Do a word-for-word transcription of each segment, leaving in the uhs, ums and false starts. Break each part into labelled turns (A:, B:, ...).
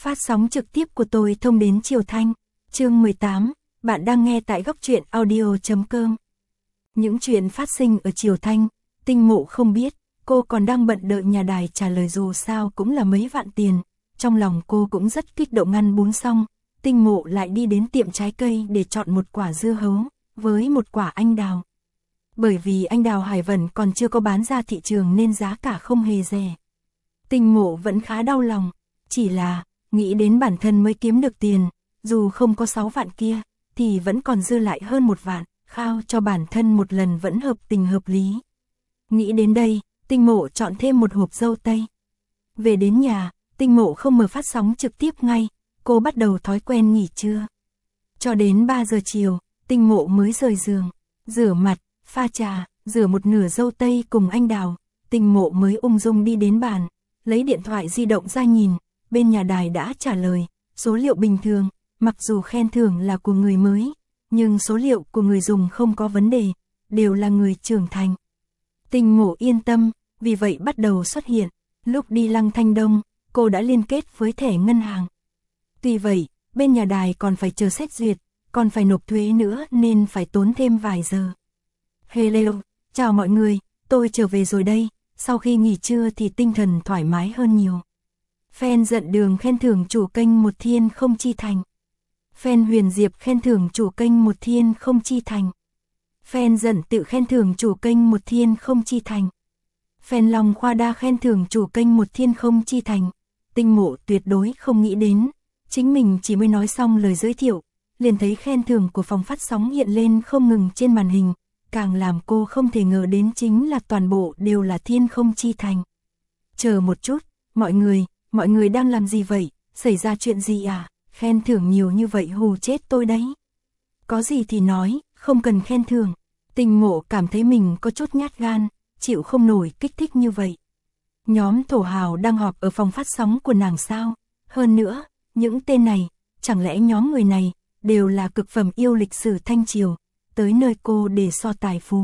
A: Phát sóng trực tiếp của tôi thông đến Triều Thanh, chương mười tám, bạn đang nghe tại góc truyện audio chấm com. Những chuyện phát sinh ở Triều Thanh, Tinh Mộ không biết, cô còn đang bận đợi nhà đài trả lời, dù sao cũng là mấy vạn tiền. Trong lòng cô cũng rất kích động. Ăn bún xong, Tinh Mộ lại đi đến tiệm trái cây để chọn một quả dưa hấu, với một quả anh đào. Bởi vì anh đào Hải Vân còn chưa có bán ra thị trường nên giá cả không hề rẻ. Tinh Mộ vẫn khá đau lòng, chỉ là, nghĩ đến bản thân mới kiếm được tiền, dù không có sáu vạn kia, thì vẫn còn dư lại hơn một vạn, khao cho bản thân một lần vẫn hợp tình hợp lý. Nghĩ đến đây, Tinh Mộ chọn thêm một hộp dâu tây. Về đến nhà, Tinh Mộ không mở phát sóng trực tiếp ngay, cô bắt đầu thói quen nghỉ trưa. Cho đến ba giờ chiều, Tinh Mộ mới rời giường, rửa mặt, pha trà, rửa một nửa dâu tây cùng anh đào, Tinh Mộ mới ung dung đi đến bàn, lấy điện thoại di động ra nhìn, bên nhà đài đã trả lời, số liệu bình thường, mặc dù khen thưởng là của người mới, nhưng số liệu của người dùng không có vấn đề, đều là người trưởng thành. Tinh Mộ yên tâm, vì vậy bắt đầu xuất hiện, lúc đi Lăng Thanh Đông, cô đã liên kết với thẻ ngân hàng. Tuy vậy, bên nhà đài còn phải chờ xét duyệt, còn phải nộp thuế nữa nên phải tốn thêm vài giờ. Hello, chào mọi người, tôi trở về rồi đây, sau khi nghỉ trưa thì tinh thần thoải mái hơn nhiều. Fan Giận Đường khen thưởng chủ kênh Một Thiên Không Chi Thành. Fan Huyền Diệp khen thưởng chủ kênh Một Thiên Không Chi Thành. Fan Giận Tự khen thưởng chủ kênh Một Thiên Không Chi Thành. Fan Long Khoa Đa khen thưởng chủ kênh Một Thiên Không Chi Thành. Tinh Mộ tuyệt đối không nghĩ đến, chính mình chỉ mới nói xong lời giới thiệu, liền thấy khen thưởng của phòng phát sóng hiện lên không ngừng trên màn hình, càng làm cô không thể ngờ đến chính là toàn bộ đều là Thiên Không Chi Thành. Chờ một chút, mọi người, mọi người đang làm gì vậy, xảy ra chuyện gì à, khen thưởng nhiều như vậy hù chết tôi đấy. Có gì thì nói, không cần khen thưởng. Tinh Mộ cảm thấy mình có chút nhát gan, chịu không nổi kích thích như vậy. Nhóm thổ hào đang họp ở phòng phát sóng của nàng sao? Hơn nữa, những tên này, chẳng lẽ nhóm người này đều là cực phẩm yêu lịch sử Thanh Triều, tới nơi cô để so tài phú.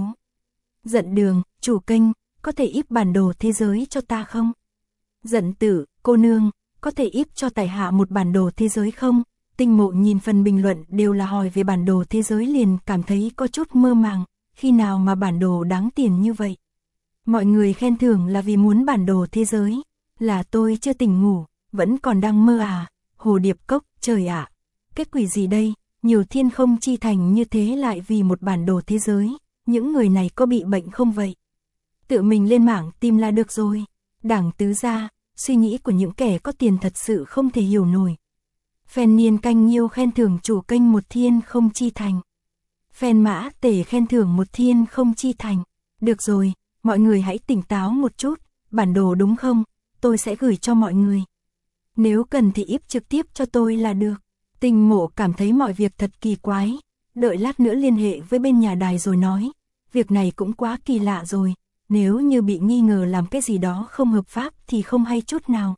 A: Giận Đường, chủ kênh, có thể íp bản đồ thế giới cho ta không? Giận Tử, cô nương, có thể íp cho tại hạ một bản đồ thế giới không? Tinh Mộ nhìn phần bình luận đều là hỏi về bản đồ thế giới liền cảm thấy có chút mơ màng, khi nào mà bản đồ đáng tiền như vậy? Mọi người khen thưởng là vì muốn bản đồ thế giới, là tôi chưa tỉnh ngủ, vẫn còn đang mơ à, Hồ Điệp Cốc, trời ạ, cái quỷ gì đây, nhiều Thiên Không Chi Thành như thế lại vì một bản đồ thế giới, những người này có bị bệnh không vậy? Tự mình lên mạng tìm là được rồi. Đảng tứ gia, suy nghĩ của những kẻ có tiền thật sự không thể hiểu nổi. Fan Niên Canh Nhiêu khen thưởng chủ kênh Một Thiên Không Chi Thành. Fan Mã Tể khen thưởng Một Thiên Không Chi Thành. Được rồi, mọi người hãy tỉnh táo một chút, bản đồ đúng không? Tôi sẽ gửi cho mọi người. Nếu cần thì íp trực tiếp cho tôi là được. Tinh Mộ cảm thấy mọi việc thật kỳ quái, đợi lát nữa liên hệ với bên nhà đài rồi nói. Việc này cũng quá kỳ lạ rồi, nếu như bị nghi ngờ làm cái gì đó không hợp pháp thì không hay chút nào.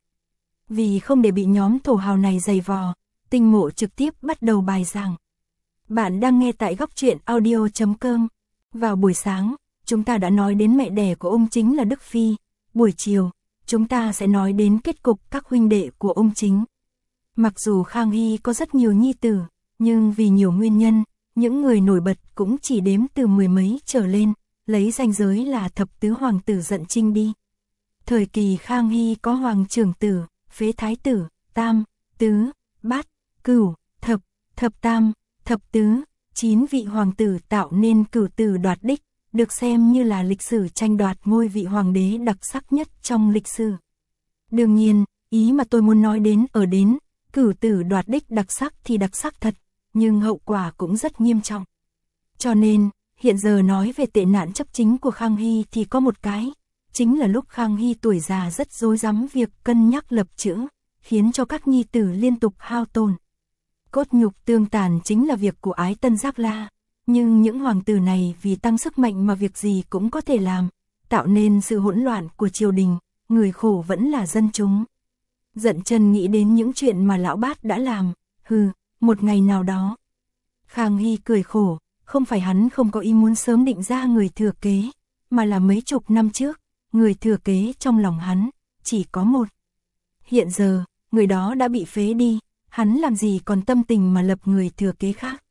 A: Vì không để bị nhóm thổ hào này giày vò, Tinh Mộ trực tiếp bắt đầu bài giảng. Bạn đang nghe tại góc truyện audio chấm com. Vào buổi sáng, chúng ta đã nói đến mẹ đẻ của ông chính là Đức Phi. Buổi chiều, chúng ta sẽ nói đến kết cục các huynh đệ của ông chính. Mặc dù Khang Hy có rất nhiều nhi tử, nhưng vì nhiều nguyên nhân, những người nổi bật cũng chỉ đếm từ mười mấy trở lên, lấy danh giới là thập tứ hoàng tử Dận Trinh đi. Thời kỳ Khang Hy có hoàng trưởng tử, phế thái tử, tam, tứ, bát, cửu, thập, thập tam, thập tứ, chín vị hoàng tử tạo nên cửu tử đoạt đích, được xem như là lịch sử tranh đoạt ngôi vị hoàng đế đặc sắc nhất trong lịch sử. Đương nhiên, ý mà tôi muốn nói đến ở đến, cửu tử đoạt đích đặc sắc thì đặc sắc thật, nhưng hậu quả cũng rất nghiêm trọng. Cho nên, hiện giờ nói về tệ nạn chấp chính của Khang Hy thì có một cái, chính là lúc Khang Hy tuổi già rất rối rắm việc cân nhắc lập chữ, khiến cho các nhi tử liên tục hao tổn. Cốt nhục tương tàn chính là việc của Ái Tân Giác La, nhưng những hoàng tử này vì tăng sức mạnh mà việc gì cũng có thể làm, tạo nên sự hỗn loạn của triều đình, người khổ vẫn là dân chúng. Dận Chân nghĩ đến những chuyện mà lão bát đã làm, hừ, một ngày nào đó. Khang Hy cười khổ, không phải hắn không có ý muốn sớm định ra người thừa kế, mà là mấy chục năm trước, người thừa kế trong lòng hắn, chỉ có một. Hiện giờ, người đó đã bị phế đi, hắn làm gì còn tâm tình mà lập người thừa kế khác.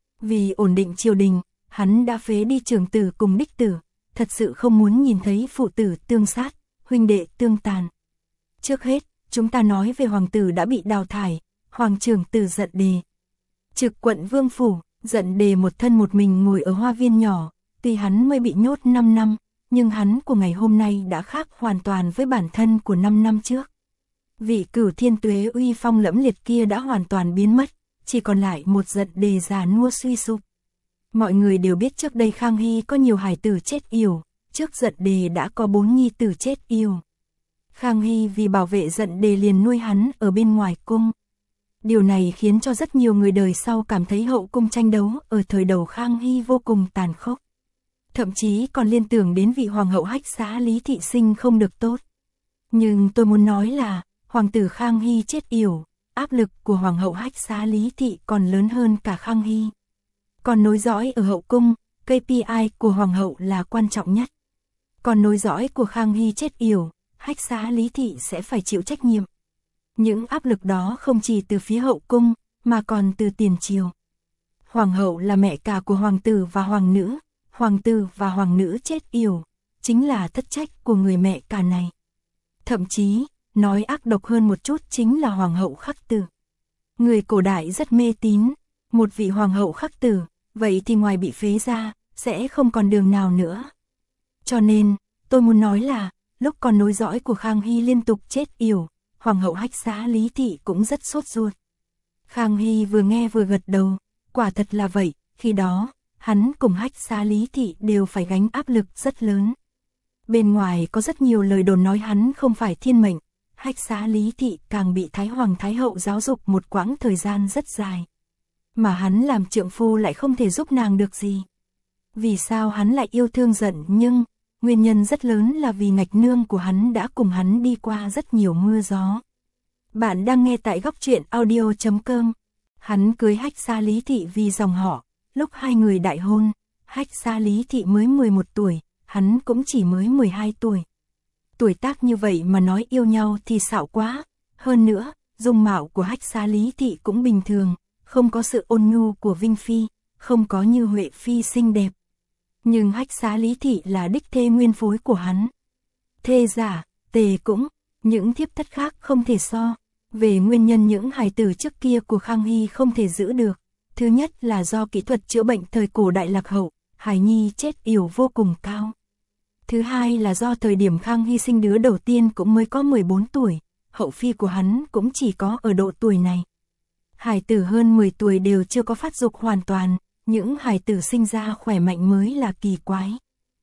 A: Vì ổn định triều đình, hắn đã phế đi trưởng tử cùng đích tử, thật sự không muốn nhìn thấy phụ tử tương sát, huynh đệ tương tàn. Trước hết, chúng ta nói về hoàng tử đã bị đào thải, hoàng trưởng tử Giận Đề. Trực quận Vương phủ, Giận Đề một thân một mình ngồi ở hoa viên nhỏ, tuy hắn mới bị nhốt năm năm, nhưng hắn của ngày hôm nay đã khác hoàn toàn với bản thân của năm năm trước. Vị Cửu Thiên Tuế uy phong lẫm liệt kia đã hoàn toàn biến mất, chỉ còn lại một Giận Đề già nua suy sụp. Mọi người đều biết trước đây Khang Hy có nhiều hài tử chết yểu, trước Giận Đề đã có bốn nhi tử chết yểu. Khang Hy vì bảo vệ Giận Đề liền nuôi hắn ở bên ngoài cung. Điều này khiến cho rất nhiều người đời sau cảm thấy hậu cung tranh đấu ở thời đầu Khang Hy vô cùng tàn khốc. Thậm chí còn liên tưởng đến vị hoàng hậu Hách Xá Lý Thị sinh không được tốt. Nhưng tôi muốn nói là, hoàng tử Khang Hy chết yểu, áp lực của hoàng hậu Hách Xá Lý Thị còn lớn hơn cả Khang Hy. Còn nối dõi ở hậu cung, ca pê i của hoàng hậu là quan trọng nhất. Còn nối dõi của Khang Hy chết yểu, Hách Xá Lý Thị sẽ phải chịu trách nhiệm. Những áp lực đó không chỉ từ phía hậu cung, mà còn từ tiền triều. Hoàng hậu là mẹ cả của hoàng tử và hoàng nữ, hoàng tử và hoàng nữ chết yểu, chính là thất trách của người mẹ cả này. Thậm chí, nói ác độc hơn một chút chính là hoàng hậu Khắc Tử. Người cổ đại rất mê tín, một vị hoàng hậu Khắc Tử, vậy thì ngoài bị phế ra, sẽ không còn đường nào nữa. Cho nên, tôi muốn nói là, lúc còn nối dõi của Khang Hy liên tục chết yểu, hoàng hậu Hách Xá Lý Thị cũng rất sốt ruột. Khang Hy vừa nghe vừa gật đầu, quả thật là vậy, khi đó, hắn cùng Hách Xá Lý Thị đều phải gánh áp lực rất lớn. Bên ngoài có rất nhiều lời đồn nói hắn không phải thiên mệnh, Hách Xá Lý Thị càng bị Thái Hoàng Thái Hậu giáo dục một quãng thời gian rất dài. Mà hắn làm trượng phu lại không thể giúp nàng được gì. Vì sao hắn lại yêu thương Giận Nhưng? Nguyên nhân rất lớn là vì ngạch nương của hắn đã cùng hắn đi qua rất nhiều mưa gió. Bạn đang nghe tại góc truyện audio chấm com. Hắn cưới Hách Xá Lý Thị vì dòng họ, lúc hai người đại hôn, Hách Xá Lý Thị mới mười một tuổi, hắn cũng chỉ mới mười hai tuổi. Tuổi tác như vậy mà nói yêu nhau thì xạo quá, hơn nữa, dung mạo của Hách Xá Lý Thị cũng bình thường, không có sự ôn nhu của Vinh Phi, không có như Huệ Phi xinh đẹp. Nhưng Hách Xá Lý Thị là đích thê nguyên phối của hắn. Thê giả, tề cũng, những thiếp thất khác không thể so. Về nguyên nhân những hài tử trước kia của Khang Hy không thể giữ được, thứ nhất là do kỹ thuật chữa bệnh thời cổ đại lạc hậu, hài nhi chết yểu vô cùng cao. Thứ hai là do thời điểm Khang Hy sinh đứa đầu tiên cũng mới có mười bốn tuổi, hậu phi của hắn cũng chỉ có ở độ tuổi này. Hài tử hơn mười tuổi đều chưa có phát dục hoàn toàn, những hài tử sinh ra khỏe mạnh mới là kỳ quái.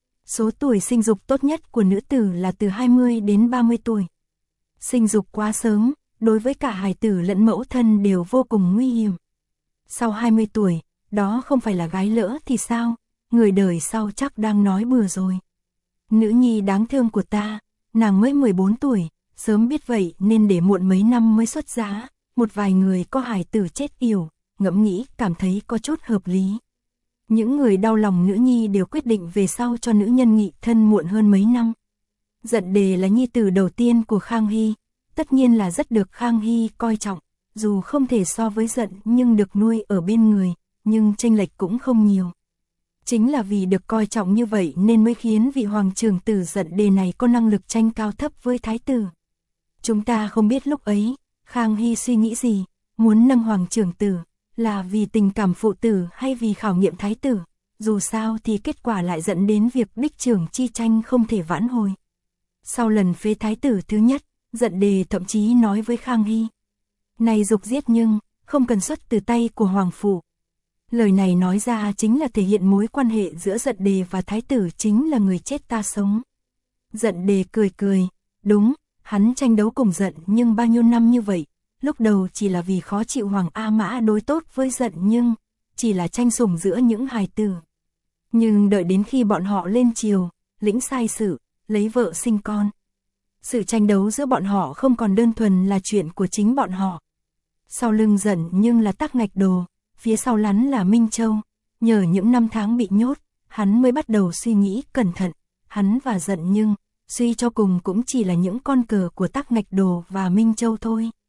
A: Số tuổi sinh dục tốt nhất của nữ tử là từ hai mươi đến ba mươi tuổi. Sinh dục quá sớm, đối với cả hài tử lẫn mẫu thân đều vô cùng nguy hiểm. Sau hai mươi tuổi, đó không phải là gái lỡ thì sao, người đời sau chắc đang nói bừa rồi. Nữ nhi đáng thương của ta, nàng mới mười bốn tuổi, sớm biết vậy nên để muộn mấy năm mới xuất giá, một vài người có hài tử chết yểu, ngẫm nghĩ cảm thấy có chút hợp lý. Những người đau lòng nữ nhi đều quyết định về sau cho nữ nhân nghị thân muộn hơn mấy năm. Giận Đề là nhi tử đầu tiên của Khang Hy, tất nhiên là rất được Khang Hy coi trọng, dù không thể so với Giận nhưng được nuôi ở bên người, nhưng chênh lệch cũng không nhiều. Chính là vì được coi trọng như vậy nên mới khiến vị hoàng trưởng tử Giận Đề này có năng lực tranh cao thấp với thái tử. Chúng ta không biết lúc ấy, Khang Hy suy nghĩ gì, muốn nâng hoàng trưởng tử, là vì tình cảm phụ tử hay vì khảo nghiệm thái tử, dù sao thì kết quả lại dẫn đến việc đích trưởng chi tranh không thể vãn hồi. Sau lần phế thái tử thứ nhất, Giận Đề thậm chí nói với Khang Hy, này dục giết nhưng, không cần xuất từ tay của hoàng phủ. Lời này nói ra chính là thể hiện mối quan hệ giữa Giận Đề và thái tử chính là người chết ta sống. Giận Đề cười cười, đúng, hắn tranh đấu cùng Giận nhưng bao nhiêu năm như vậy, lúc đầu chỉ là vì khó chịu Hoàng A Mã đối tốt với Giận nhưng, chỉ là tranh sủng giữa những hài tử. Nhưng đợi đến khi bọn họ lên triều, lĩnh sai sự, lấy vợ sinh con. Sự tranh đấu giữa bọn họ không còn đơn thuần là chuyện của chính bọn họ. Sau lưng Giận nhưng là Tắc Ngạch Đồ, phía sau lắn là Minh Châu. Nhờ những năm tháng bị nhốt, hắn mới bắt đầu suy nghĩ cẩn thận. Hắn và Giận nhưng, suy cho cùng cũng chỉ là những con cờ của Tắc Ngạch Đồ và Minh Châu thôi.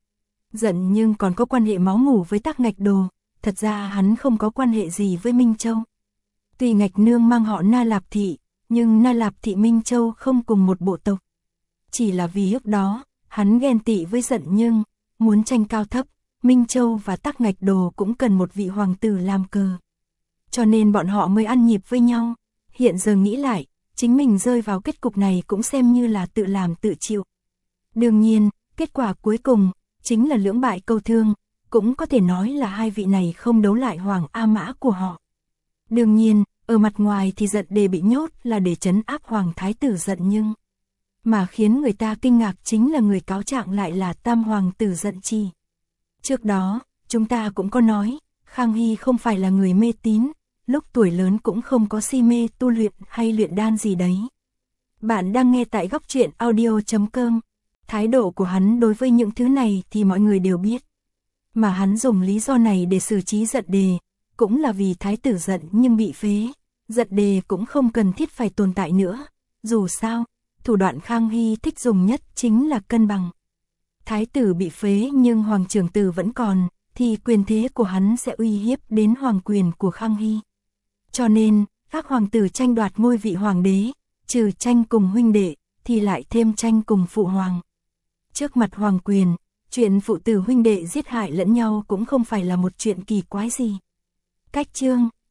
A: Giận nhưng còn có quan hệ máu mủ với Tắc Ngạch Đồ, thật ra hắn không có quan hệ gì với Minh Châu. Tuy Ngạch Nương mang họ Na Lạp Thị, nhưng Na Lạp Thị Minh Châu không cùng một bộ tộc. Chỉ là vì lúc đó, hắn ghen tị với Giận nhưng, muốn tranh cao thấp, Minh Châu và Tắc Ngạch Đồ cũng cần một vị hoàng tử làm cờ. Cho nên bọn họ mới ăn nhịp với nhau. Hiện giờ nghĩ lại, chính mình rơi vào kết cục này cũng xem như là tự làm tự chịu. Đương nhiên, kết quả cuối cùng, chính là lưỡng bại câu thương, cũng có thể nói là hai vị này không đấu lại Hoàng A Mã của họ. Đương nhiên, ở mặt ngoài thì Giận Đề bị nhốt là để trấn áp Hoàng Thái tử Giận nhưng. Mà khiến người ta kinh ngạc chính là người cáo trạng lại là Tam Hoàng tử Giận Trì. Trước đó, chúng ta cũng có nói, Khang Hy không phải là người mê tín, lúc tuổi lớn cũng không có si mê tu luyện hay luyện đan gì đấy. Bạn đang nghe tại góc truyện audio chấm com. Thái độ của hắn đối với những thứ này thì mọi người đều biết. Mà hắn dùng lý do này để xử trí Giận Đề, cũng là vì thái tử Giận nhưng bị phế. Giận Đề cũng không cần thiết phải tồn tại nữa. Dù sao, thủ đoạn Khang Hy thích dùng nhất chính là cân bằng. Thái tử bị phế nhưng hoàng trưởng tử vẫn còn, thì quyền thế của hắn sẽ uy hiếp đến hoàng quyền của Khang Hy. Cho nên, các hoàng tử tranh đoạt ngôi vị hoàng đế, trừ tranh cùng huynh đệ, thì lại thêm tranh cùng phụ hoàng. Trước mặt hoàng quyền, chuyện phụ tử huynh đệ giết hại lẫn nhau cũng không phải là một chuyện kỳ quái gì. Cách chương